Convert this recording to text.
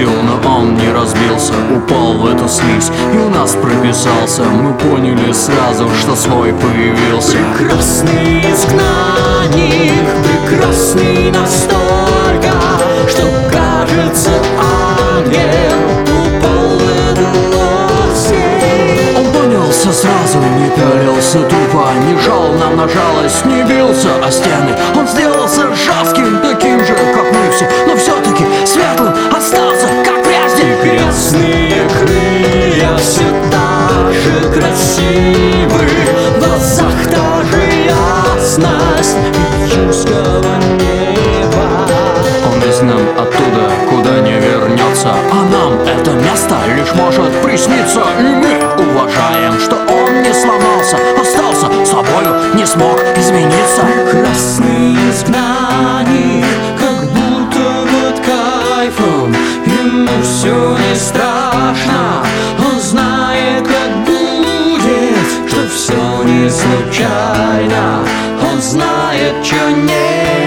сил, но он не разбился, упал в эту слизь и у нас прописался. Мы поняли сразу, что свой появился. Прекрасный изгнанник, прекрасный настолько, что кажется ангел упал в эту осень. Он понял все сразу, не пялился тупо, не жал нам на жалость, не бился о стены. Он сделался жестким, таким же, как мы все, но все-таки светлым остался, как прежде. Прекрасные крылья все так же красивы, в глазах та же ясность июльского неба. Он вез нам оттуда, куда не вернется, а нам это место лишь может присниться. И мы уважаем, что он не сломался, остался собою, не смог измениться. Прекрасный изгнанник, как будто под кайфом, ему все не страшно. Он знает, как будет, что все не случайно. Он знает, что не